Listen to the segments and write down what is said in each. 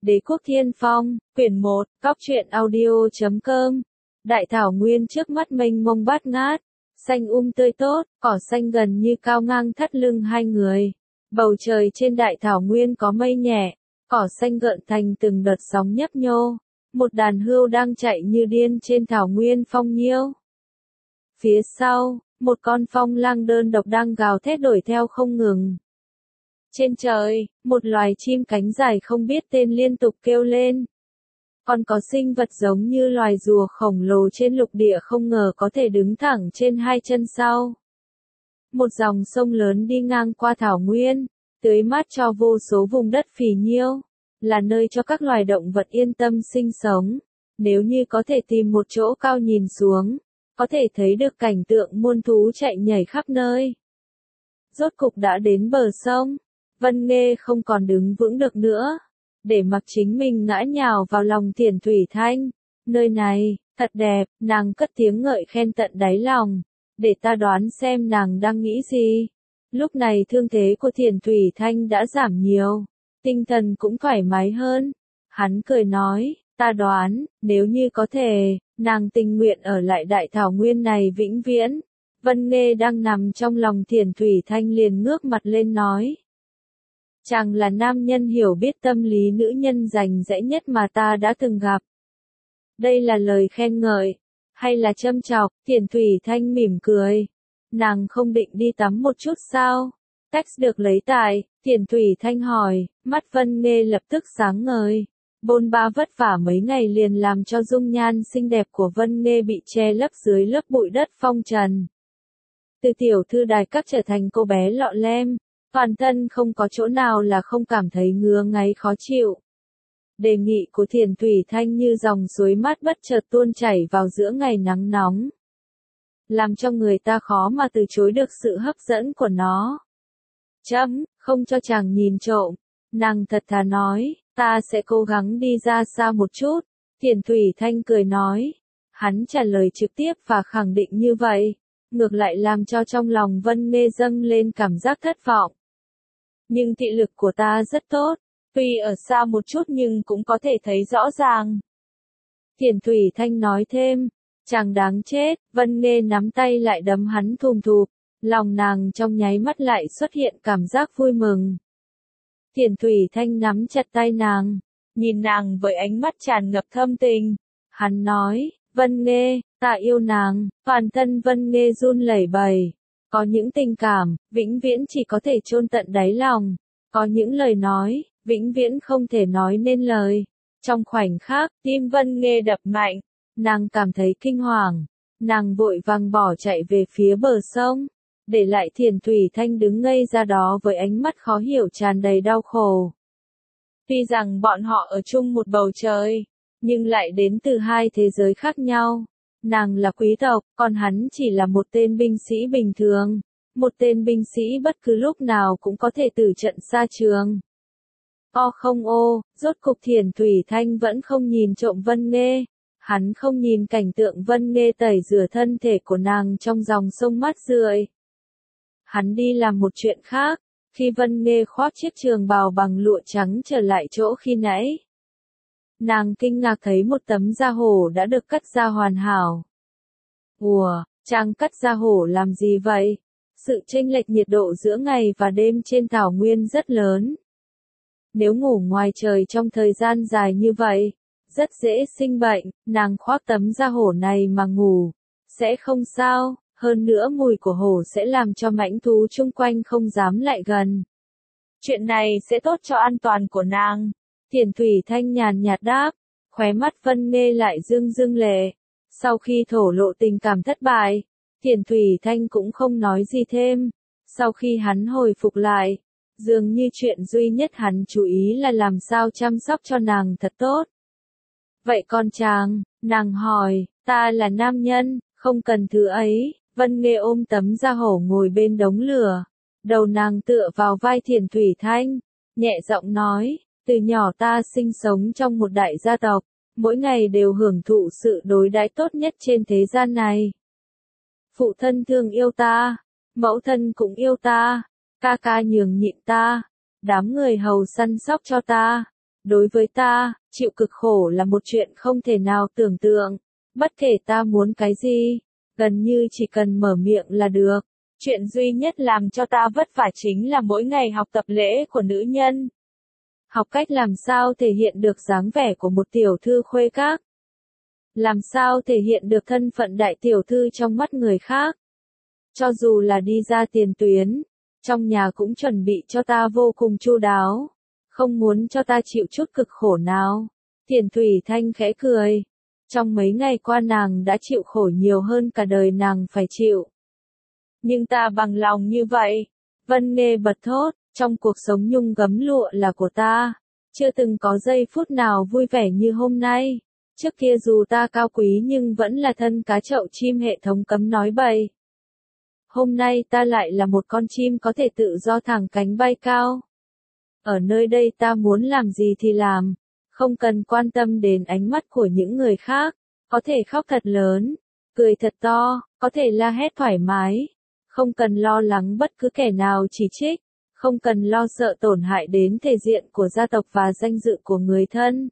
Đế quốc Thiên Phong, quyển 1, Cóc truyện audio.com. Đại thảo nguyên trước mắt mênh mông bát ngát, xanh tươi tốt, cỏ xanh gần như cao ngang thắt lưng hai người. Bầu trời trên đại thảo nguyên có mây nhẹ, cỏ xanh gợn thành từng đợt sóng nhấp nhô. Một đàn hươu đang chạy như điên trên thảo nguyên phong nhiêu. Phía sau, một con phong lang đơn độc đang gào thét đuổi theo không ngừng. Trên trời, một loài chim cánh dài không biết tên liên tục kêu lên. Còn có sinh vật giống như loài rùa khổng lồ trên lục địa không ngờ có thể đứng thẳng trên hai chân sau. Một dòng sông lớn đi ngang qua thảo nguyên, tưới mát cho vô số vùng đất phì nhiêu, là nơi cho các loài động vật yên tâm sinh sống. Nếu như có thể tìm một chỗ cao nhìn xuống, có thể thấy được cảnh tượng muôn thú chạy nhảy khắp nơi. Rốt cục đã đến bờ sông, Vân Nghê không còn đứng vững được nữa, để mặc chính mình ngã nhào vào lòng Thiển Thủy Thanh. Nơi này, thật đẹp, nàng cất tiếng ngợi khen tận đáy lòng, để ta đoán xem nàng đang nghĩ gì. Lúc này thương thế của Thiển Thủy Thanh đã giảm nhiều, tinh thần cũng thoải mái hơn. Hắn cười nói, ta đoán, nếu như có thể, nàng tình nguyện ở lại đại thảo nguyên này vĩnh viễn. Vân Nghê đang nằm trong lòng Thiển Thủy Thanh liền ngước mặt lên nói. Chàng là nam nhân hiểu biết tâm lý nữ nhân rành rẽ nhất mà ta đã từng gặp. Đây là lời khen ngợi, hay là châm chọc? Thiển Thủy Thanh mỉm cười. Nàng không định đi tắm một chút sao? Text được lấy tại, Thiển Thủy Thanh hỏi, mắt Vân Nghê lập tức sáng ngời. Bôn ba vất vả mấy ngày liền làm cho dung nhan xinh đẹp của Vân Nghê bị che lấp dưới lớp bụi đất phong trần. Từ tiểu thư đài các trở thành cô bé lọ lem, toàn thân không có chỗ nào là không cảm thấy ngứa ngáy khó chịu. Đề nghị của Thiển Thủy Thanh như dòng suối mát bất chợt tuôn chảy vào giữa ngày nắng nóng, làm cho người ta khó mà từ chối được sự hấp dẫn của nó. Không cho chàng nhìn trộm, nàng thật thà nói, ta sẽ cố gắng đi ra xa một chút. Thiển Thủy Thanh cười nói, hắn trả lời trực tiếp và khẳng định như vậy, ngược lại làm cho trong lòng Vân Nghê dâng lên cảm giác thất vọng. Nhưng thị lực của ta rất tốt, tuy ở xa một chút nhưng cũng có thể thấy rõ ràng. Thiển Thủy Thanh nói thêm, chàng đáng chết. Vân Nghê nắm tay lại đấm hắn thùm thụp, lòng nàng trong nháy mắt lại xuất hiện cảm giác vui mừng. Thiển Thủy Thanh nắm chặt tay nàng, nhìn nàng với ánh mắt tràn ngập thâm tình. Hắn nói, Vân Nghê, ta yêu nàng. Toàn thân Vân Nghê run lẩy bẩy. Có những tình cảm, vĩnh viễn chỉ có thể chôn tận đáy lòng. Có những lời nói, vĩnh viễn không thể nói nên lời. Trong khoảnh khắc, tim Vân Nghê đập mạnh. Nàng cảm thấy kinh hoàng. Nàng vội vàng bỏ chạy về phía bờ sông, để lại Thiển Thủy Thanh đứng ngây ra đó với ánh mắt khó hiểu tràn đầy đau khổ. Tuy rằng bọn họ ở chung một bầu trời, nhưng lại đến từ hai thế giới khác nhau. Nàng là quý tộc, còn hắn chỉ là một tên binh sĩ bình thường. Một tên binh sĩ bất cứ lúc nào cũng có thể tử trận xa trường. Rốt cục Thiển Thủy Thanh vẫn không nhìn trộm Vân Nghê. Hắn không nhìn cảnh tượng Vân Nghê tẩy rửa thân thể của nàng trong dòng sông mát rượi. Hắn đi làm một chuyện khác, khi Vân Nghê khoác chiếc trường bào bằng lụa trắng trở lại chỗ khi nãy. Nàng kinh ngạc thấy một tấm da hổ đã được cắt ra hoàn hảo. Chàng cắt da hổ làm gì vậy? Sự chênh lệch nhiệt độ giữa ngày và đêm trên thảo nguyên rất lớn. Nếu ngủ ngoài trời trong thời gian dài như vậy, rất dễ sinh bệnh. Nàng khoác tấm da hổ này mà ngủ, sẽ không sao. Hơn nữa mùi của hổ sẽ làm cho mãnh thú chung quanh không dám lại gần. Chuyện này sẽ tốt cho an toàn của nàng. Thiển Thủy Thanh nhàn nhạt đáp, khóe mắt Vân Nghê lại rưng rưng lệ. Sau khi thổ lộ tình cảm thất bại, Thiển Thủy Thanh cũng không nói gì thêm. Sau khi hắn hồi phục lại, dường như chuyện duy nhất hắn chú ý là làm sao chăm sóc cho nàng thật tốt. Vậy con chàng, nàng hỏi, ta là nam nhân, không cần thứ ấy. Vân Nghê ôm tấm da hổ ngồi bên đống lửa, đầu nàng tựa vào vai Thiển Thủy Thanh, nhẹ giọng nói, từ nhỏ ta sinh sống trong một đại gia tộc, mỗi ngày đều hưởng thụ sự đối đãi tốt nhất trên thế gian này. Phụ thân thương yêu ta, mẫu thân cũng yêu ta, ca ca nhường nhịn ta, đám người hầu săn sóc cho ta, Đối với ta, chịu cực khổ là một chuyện không thể nào tưởng tượng. Bất kể ta muốn cái gì, gần như chỉ cần mở miệng là được. Chuyện duy nhất làm cho ta vất vả chính là mỗi ngày học tập lễ của nữ nhân. Học cách làm sao thể hiện được dáng vẻ của một tiểu thư khuê các. Làm sao thể hiện được thân phận đại tiểu thư trong mắt người khác. Cho dù là đi ra tiền tuyến, trong nhà cũng chuẩn bị cho ta vô cùng chu đáo. Không muốn cho ta chịu chút cực khổ nào. Tiền Thủy Thanh khẽ cười. Trong mấy ngày qua nàng đã chịu khổ nhiều hơn cả đời nàng phải chịu. Nhưng ta bằng lòng như vậy. Vân Nghê bật thốt, trong cuộc sống nhung gấm lụa là của ta. Chưa từng có giây phút nào vui vẻ như hôm nay. Trước kia dù ta cao quý nhưng vẫn là thân cá chậu chim hệ thống cấm nói bậy. Hôm nay ta lại là một con chim có thể tự do thẳng cánh bay cao. Ở nơi đây ta muốn làm gì thì làm. Không cần quan tâm đến ánh mắt của những người khác. Có thể khóc thật lớn, cười thật to, có thể la hét thoải mái. Không cần lo lắng bất cứ kẻ nào chỉ trích. Không cần lo sợ tổn hại đến thể diện của gia tộc và danh dự của người thân.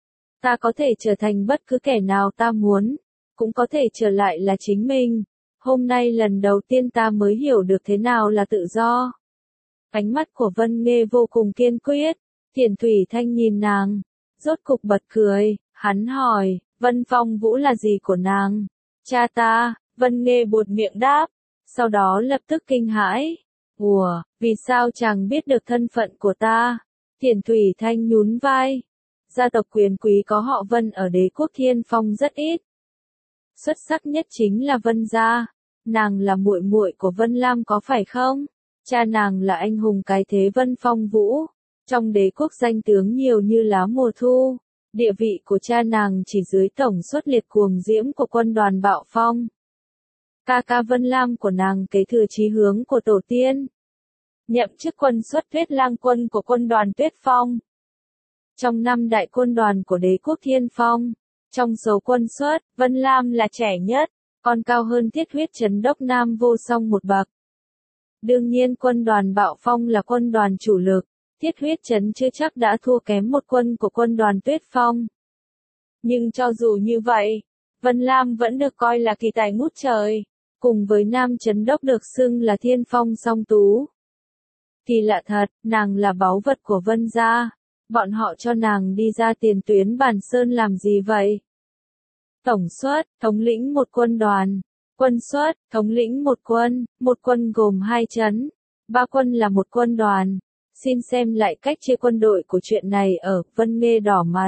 Ta có thể trở thành bất cứ kẻ nào ta muốn. Cũng có thể trở lại là chính mình. Hôm nay lần đầu tiên ta mới hiểu được thế nào là tự do. Ánh mắt của Vân Nghê vô cùng kiên quyết. Tiền Thủy Thanh nhìn nàng. Rốt cục bật cười. Hắn hỏi, Vân Phong Vũ là gì của nàng? Cha ta. Vân Nghê buột miệng đáp. Sau đó lập tức kinh hãi. Ủa, vì sao chàng biết được thân phận của ta? Tiền Thủy Thanh nhún vai. Gia tộc quyền quý có họ Vân ở đế quốc Thiên Phong rất ít. Xuất sắc nhất chính là Vân gia. Nàng là muội muội của Vân Lam có phải không? Cha nàng là anh hùng cái thế Vân Phong Vũ. Trong đế quốc danh tướng nhiều như lá mùa thu. Địa vị của cha nàng chỉ dưới tổng suất liệt cuồng diễm của quân đoàn Bạo Phong. Ca ca Vân Lam của nàng kế thừa chí hướng của tổ tiên. Nhậm chức quân xuất Tuyết Lang quân của quân đoàn Tuyết Phong. Trong 5 đại quân đoàn của đế quốc Thiên Phong, trong số quân xuất, Vân Lam là trẻ nhất, còn cao hơn Thiết Huyết Trấn Đốc Nam Vô Song một bậc. Đương nhiên quân đoàn Bạo Phong là quân đoàn chủ lực, Thiết Huyết Trấn chưa chắc đã thua kém một quân của quân đoàn Tuyết Phong. Nhưng cho dù như vậy, Vân Lam vẫn được coi là kỳ tài ngút trời, cùng với Nam Trấn Đốc được xưng là Thiên Phong song tú. Thì lạ thật, nàng là báu vật của Vân gia. Bọn họ cho nàng đi ra tiền tuyến Bản Sơn làm gì vậy? Tổng suất, thống lĩnh một quân đoàn. Quân suất, thống lĩnh một quân gồm 2 trấn. 3 quân là một quân đoàn. Xin xem lại cách chia quân đội của chuyện này ở. Vân Nghê đỏ mặt.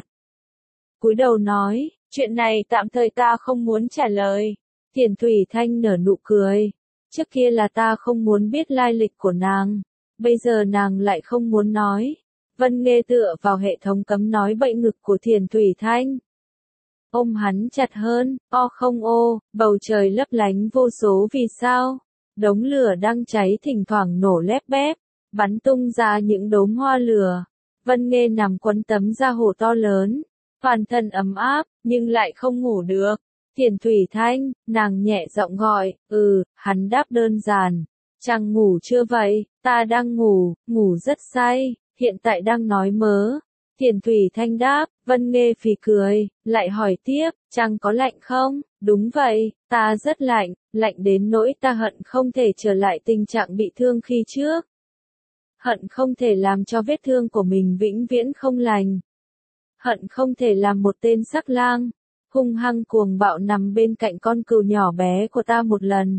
Cúi đầu nói, chuyện này tạm thời ta không muốn trả lời. Tiền Thủy Thanh nở nụ cười. Trước kia là ta không muốn biết lai lịch của nàng. Bây giờ nàng lại không muốn nói. Vân Nghê tựa vào hệ thống cấm nói bậy ngực của Tiền Thủy Thanh. Ôm hắn chặt hơn, o không ô, bầu trời lấp lánh vô số vì sao. Đống lửa đang cháy thỉnh thoảng nổ lép bép, bắn tung ra những đốm hoa lửa. Vân Nghê nằm quấn tấm da hổ to lớn, toàn thân ấm áp, nhưng lại không ngủ được. Tiền Thủy Thanh, nàng nhẹ giọng gọi, hắn đáp đơn giản. Chàng ngủ chưa vậy? Ta đang ngủ, ngủ rất say, hiện tại đang nói mớ. Tiền Thủy Thanh đáp, Vân Nghê phì cười, lại hỏi tiếp, chàng có lạnh không? Đúng vậy, ta rất lạnh, lạnh đến nỗi ta hận không thể trở lại tình trạng bị thương khi trước. Hận không thể làm cho vết thương của mình vĩnh viễn không lành. Hận không thể làm một tên sắc lang, hung hăng cuồng bạo nằm bên cạnh con cừu nhỏ bé của ta một lần.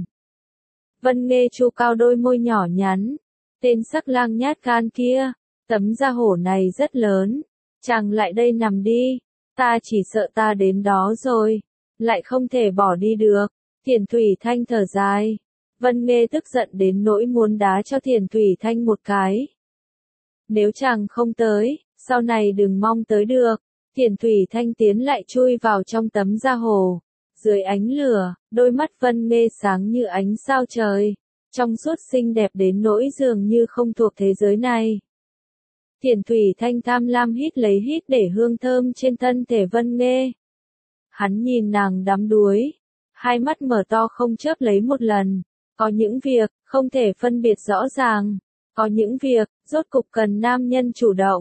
Vân Nghê chu cao đôi môi nhỏ nhắn. Tên sắc lang nhát gan kia, tấm da hổ này rất lớn. Chàng lại đây nằm đi, ta chỉ sợ ta đến đó rồi, lại không thể bỏ đi được. Tiền Thủy Thanh thở dài. Vân Nghê tức giận đến nỗi muốn đá cho Tiền Thủy Thanh một cái. Nếu chàng không tới, sau này đừng mong tới được. Tiền Thủy Thanh tiến lại chui vào trong tấm da hổ. Dưới ánh lửa, đôi mắt Vân Nghê sáng như ánh sao trời. Trong suốt xinh đẹp đến nỗi dường như không thuộc thế giới này. Tiền Thủy Thanh tham lam hít lấy hít để hương thơm trên thân thể Vân Nghê. Hắn nhìn nàng đắm đuối. Hai mắt mở to không chớp lấy một lần. Có những việc, không thể phân biệt rõ ràng. Có những việc, rốt cục cần nam nhân chủ động.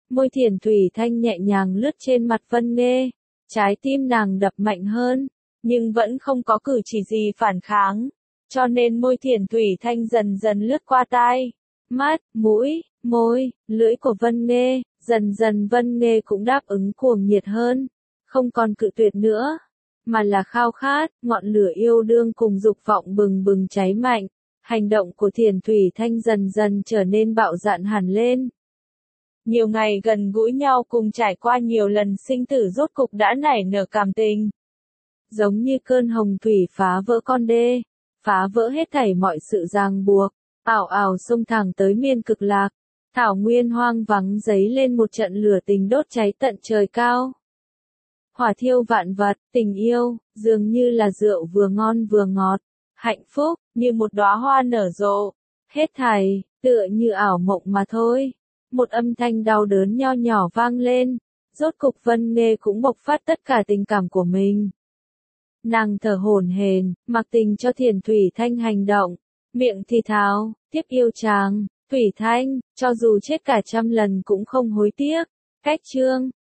Môi Thiền Thủy Thanh nhẹ nhàng lướt trên mặt Vân Nghê, trái tim nàng đập mạnh hơn, nhưng vẫn không có cử chỉ gì phản kháng, cho nên môi Thiền Thủy Thanh dần dần lướt qua tai, mắt, mũi, môi, lưỡi của Vân Nghê, dần dần Vân Nghê cũng đáp ứng cuồng nhiệt hơn, không còn cự tuyệt nữa, mà là khao khát, ngọn lửa yêu đương cùng dục vọng bừng bừng cháy mạnh. Hành động của Thiền Thủy Thanh dần dần trở nên bạo dạn hẳn lên. Nhiều ngày gần gũi nhau cùng trải qua nhiều lần sinh tử rốt cục đã nảy nở cảm tình. Giống như cơn hồng thủy phá vỡ con đê, phá vỡ hết thảy mọi sự ràng buộc, ảo ảo xông thẳng tới miên cực lạc. Thảo nguyên hoang vắng giấy lên một trận lửa tình đốt cháy tận trời cao. Hỏa thiêu vạn vật, tình yêu, dường như là rượu vừa ngon vừa ngọt, hạnh phúc, như một đóa hoa nở rộ. Hết thảy, tựa như ảo mộng mà thôi. Một âm thanh đau đớn nho nhỏ vang lên, rốt cục Vân Nghê cũng bộc phát tất cả tình cảm của mình. Nàng thở hổn hển, mặc tình cho Thiền Thủy Thanh hành động, miệng thì thào, tiếp yêu chàng, Thủy Thanh, cho dù chết cả trăm lần cũng không hối tiếc. Cách chương